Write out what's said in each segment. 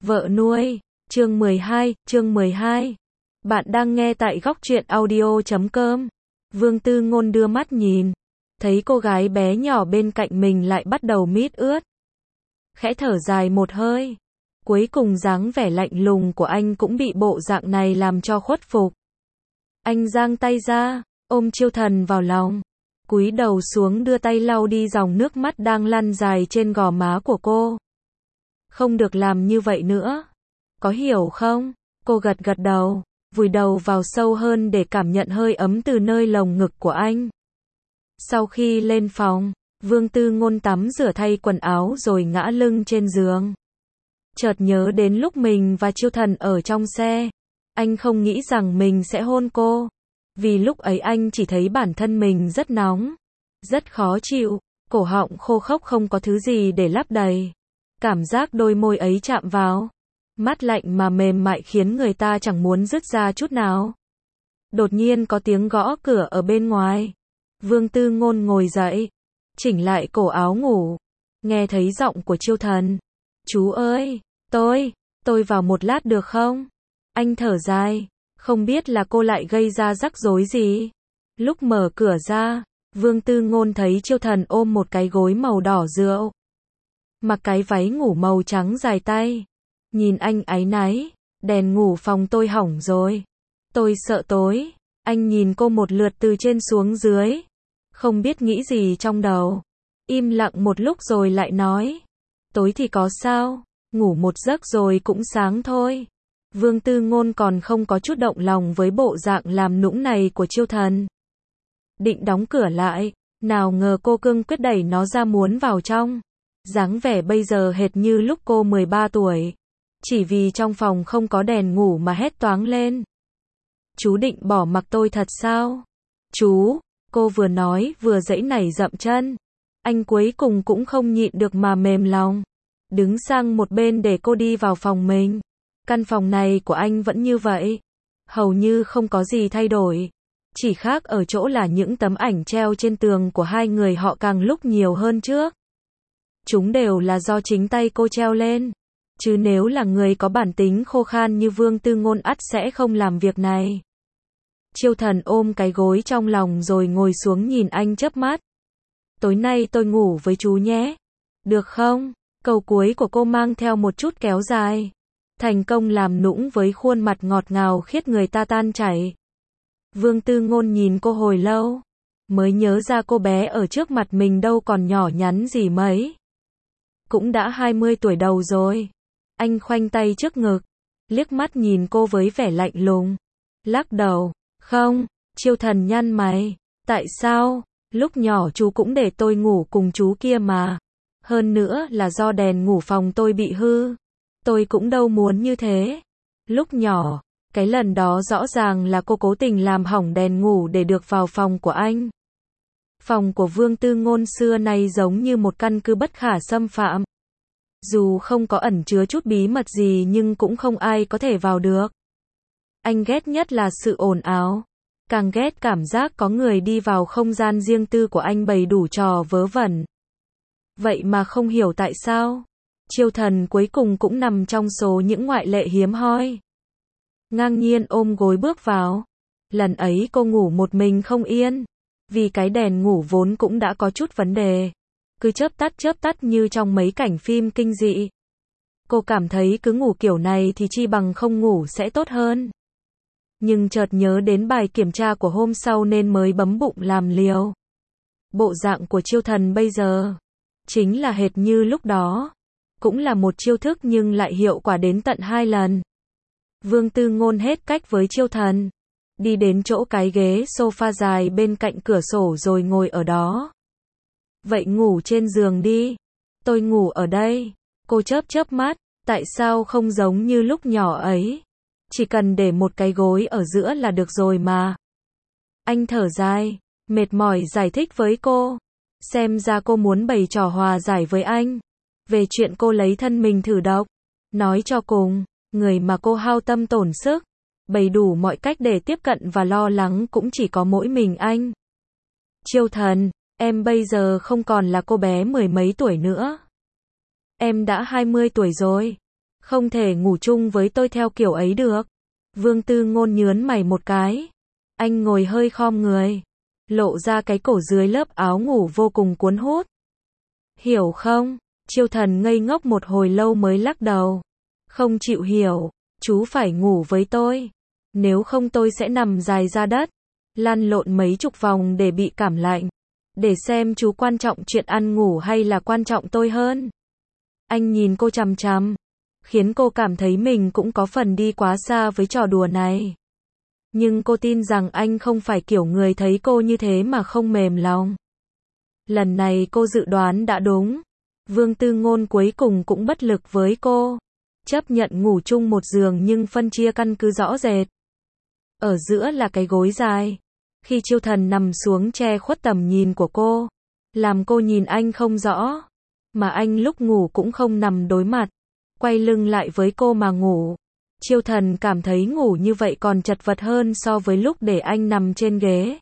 Vợ nuôi, chương 12. Bạn đang nghe tại góc truyện audio.com. Vương Tư Ngôn đưa mắt nhìn, thấy cô gái bé nhỏ bên cạnh mình lại bắt đầu mít ướt. Khẽ thở dài một hơi, cuối cùng dáng vẻ lạnh lùng của anh cũng bị bộ dạng này làm cho khuất phục. Anh giang tay ra, ôm Chiêu Thần vào lòng, cúi đầu xuống đưa tay lau đi dòng nước mắt đang lăn dài trên gò má của cô. Không được làm như vậy nữa, có hiểu không? Cô gật gật đầu, vùi đầu vào sâu hơn để cảm nhận hơi ấm từ nơi lồng ngực của anh. Sau khi lên phòng, Vương Tư Ngôn tắm rửa thay quần áo rồi ngã lưng trên giường. Chợt nhớ đến lúc mình và Chiêu Thần ở trong xe, anh không nghĩ rằng mình sẽ hôn cô. Vì lúc ấy anh chỉ thấy bản thân mình rất nóng, rất khó chịu, cổ họng khô khốc không có thứ gì để lấp đầy. Cảm giác đôi môi ấy chạm vào, mát lạnh mà mềm mại khiến người ta chẳng muốn dứt ra chút nào. Đột nhiên có tiếng gõ cửa ở bên ngoài. Vương Tư Ngôn ngồi dậy, chỉnh lại cổ áo ngủ, nghe thấy giọng của Chiêu Thần. Chú ơi, tôi vào một lát được không? Anh thở dài, không biết là cô lại gây ra rắc rối gì. Lúc mở cửa ra, Vương Tư Ngôn thấy Chiêu Thần ôm một cái gối màu đỏ rượu, mặc cái váy ngủ màu trắng dài tay. Nhìn anh áy náy, đèn ngủ phòng tôi hỏng rồi. Tôi sợ tối. Anh nhìn cô một lượt từ trên xuống dưới, không biết nghĩ gì trong đầu. Im lặng một lúc rồi lại nói, tối thì có sao, ngủ một giấc rồi cũng sáng thôi. Vương Tư Ngôn còn không có chút động lòng với bộ dạng làm nũng này của Chiêu Thần. Định đóng cửa lại, nào ngờ cô cương quyết đẩy nó ra muốn vào trong. Dáng vẻ bây giờ hệt như lúc cô 13 tuổi. Chỉ vì trong phòng không có đèn ngủ mà hét toáng lên. Chú định bỏ mặc tôi thật sao? Chú, cô vừa nói vừa giãy nảy dậm chân. Anh cuối cùng cũng không nhịn được mà mềm lòng. Đứng sang một bên để cô đi vào phòng mình. Căn phòng này của anh vẫn như vậy. Hầu như không có gì thay đổi. Chỉ khác ở chỗ là những tấm ảnh treo trên tường của hai người họ càng lúc nhiều hơn trước. Chúng đều là do chính tay cô treo lên. Chứ nếu là người có bản tính khô khan như Vương Tư Ngôn ắt sẽ không làm việc này. Chiêu Thần ôm cái gối trong lòng rồi ngồi xuống nhìn anh chớp mắt. Tối nay tôi ngủ với chú nhé. Được không? Câu cuối của cô mang theo một chút kéo dài. Thành công làm nũng với khuôn mặt ngọt ngào khiết người ta tan chảy. Vương Tư Ngôn nhìn cô hồi lâu, mới nhớ ra cô bé ở trước mặt mình đâu còn nhỏ nhắn gì mấy. Cũng đã 20 tuổi đầu rồi. Anh khoanh tay trước ngực, liếc mắt nhìn cô với vẻ lạnh lùng. Lắc đầu, không. Chiêu Thần nhăn mày. Tại sao? Lúc nhỏ chú cũng để tôi ngủ cùng chú kia mà. Hơn nữa là do đèn ngủ phòng tôi bị hư. Tôi cũng đâu muốn như thế. Lúc nhỏ, cái lần đó rõ ràng là cô cố tình làm hỏng đèn ngủ để được vào phòng của anh. Phòng của Vương Tư Ngôn xưa nay giống như một căn cứ bất khả xâm phạm. Dù không có ẩn chứa chút bí mật gì nhưng cũng không ai có thể vào được. Anh ghét nhất là sự ồn ào. Càng ghét cảm giác có người đi vào không gian riêng tư của anh bày đủ trò vớ vẩn. Vậy mà không hiểu tại sao. Chiêu Thần cuối cùng cũng nằm trong số những ngoại lệ hiếm hoi. Ngang nhiên ôm gối bước vào. Lần ấy cô ngủ một mình không yên. Vì cái đèn ngủ vốn cũng đã có chút vấn đề. Cứ chớp tắt như trong mấy cảnh phim kinh dị. Cô cảm thấy cứ ngủ kiểu này thì chi bằng không ngủ sẽ tốt hơn. Nhưng chợt nhớ đến bài kiểm tra của hôm sau nên mới bấm bụng làm liều. Bộ dạng của Chiêu Thần bây giờ chính là hệt như lúc đó. Cũng là một chiêu thức nhưng lại hiệu quả đến tận 2 lần. Vương Tư Ngôn hết cách với Chiêu Thần. Đi đến chỗ cái ghế sofa dài bên cạnh cửa sổ rồi ngồi ở đó. Vậy ngủ trên giường đi. Tôi ngủ ở đây. Cô chớp mắt. Tại sao không giống như lúc nhỏ ấy? Chỉ cần để một cái gối ở giữa là được rồi mà. Anh thở dài, mệt mỏi giải thích với cô. Xem ra cô muốn bày trò hòa giải với anh. Về chuyện cô lấy thân mình thử độc. Nói cho cùng, người mà cô hao tâm tổn sức, bày đủ mọi cách để tiếp cận và lo lắng cũng chỉ có mỗi mình anh. Chiêu Thần, em bây giờ không còn là cô bé mười mấy tuổi nữa. Em đã 20 tuổi rồi. Không thể ngủ chung với tôi theo kiểu ấy được. Vương Tư Ngôn nhớn mày một cái. Anh ngồi hơi khom người, lộ ra cái cổ dưới lớp áo ngủ vô cùng cuốn hút. Hiểu không? Chiêu Thần ngây ngốc một hồi lâu mới lắc đầu. Không chịu hiểu, chú phải ngủ với tôi. Nếu không tôi sẽ nằm dài ra đất, lăn lộn mấy chục vòng để bị cảm lạnh. Để xem chú quan trọng chuyện ăn ngủ hay là quan trọng tôi hơn. Anh nhìn cô chằm chằm, khiến cô cảm thấy mình cũng có phần đi quá xa với trò đùa này. Nhưng cô tin rằng anh không phải kiểu người thấy cô như thế mà không mềm lòng. Lần này cô dự đoán đã đúng. Vương Tư Ngôn cuối cùng cũng bất lực với cô. Chấp nhận ngủ chung một giường nhưng phân chia căn cứ rõ rệt. Ở giữa là cái gối dài. Khi Chiêu Thần nằm xuống che khuất tầm nhìn của cô, làm cô nhìn anh không rõ. Mà anh lúc ngủ cũng không nằm đối mặt, quay lưng lại với cô mà ngủ. Chiêu Thần cảm thấy ngủ như vậy còn chật vật hơn so với lúc để anh nằm trên ghế.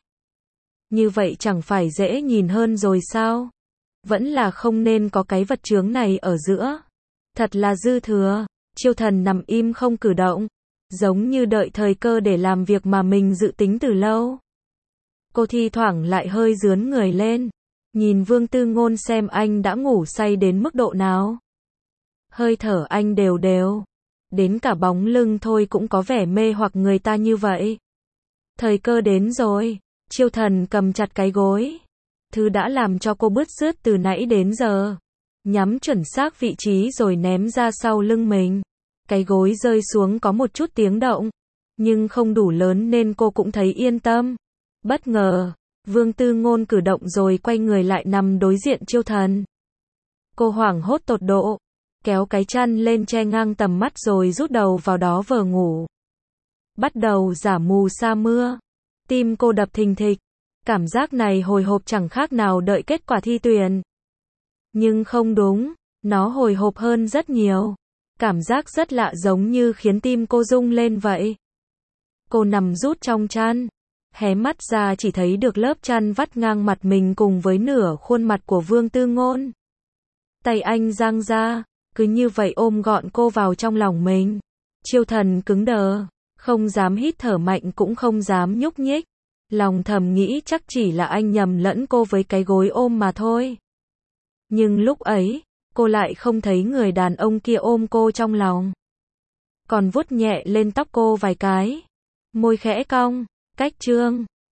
Như vậy chẳng phải dễ nhìn hơn rồi sao? Vẫn là không nên có cái vật chướng này ở giữa. Thật là dư thừa. Chiêu Thần nằm im không cử động, giống như đợi thời cơ để làm việc mà mình dự tính từ lâu. Cô thi thoảng lại hơi rướn người lên, nhìn Vương Tư Ngôn xem anh đã ngủ say đến mức độ nào. Hơi thở anh đều đều, đến cả bóng lưng thôi cũng có vẻ mê hoặc người ta như vậy. Thời cơ đến rồi, Chiêu Thần cầm chặt cái gối, thứ đã làm cho cô bứt rứt từ nãy đến giờ, nhắm chuẩn xác vị trí rồi ném ra sau lưng mình. Cái gối rơi xuống có một chút tiếng động, nhưng không đủ lớn nên cô cũng thấy yên tâm. Bất ngờ, Vương Tư Ngôn cử động rồi quay người lại nằm đối diện Chiêu Thần. Cô hoảng hốt tột độ, kéo cái chăn lên che ngang tầm mắt rồi rút đầu vào đó vờ ngủ. Bắt đầu giả mù sa mưa. Tim cô đập thình thịch. Cảm giác này hồi hộp chẳng khác nào đợi kết quả thi tuyển. Nhưng không đúng, nó hồi hộp hơn rất nhiều. Cảm giác rất lạ giống như khiến tim cô rung lên vậy. Cô nằm rút trong chăn, hé mắt ra chỉ thấy được lớp chăn vắt ngang mặt mình cùng với nửa khuôn mặt của Vương Tư Ngôn. Tay anh giang ra, cứ như vậy ôm gọn cô vào trong lòng mình. Chiêu Thần cứng đờ, không dám hít thở mạnh cũng không dám nhúc nhích. Lòng thầm nghĩ chắc chỉ là anh nhầm lẫn cô với cái gối ôm mà thôi. Nhưng lúc ấy, cô lại không thấy người đàn ông kia ôm cô trong lòng. Còn vuốt nhẹ lên tóc cô vài cái. Môi khẽ cong, cách trương.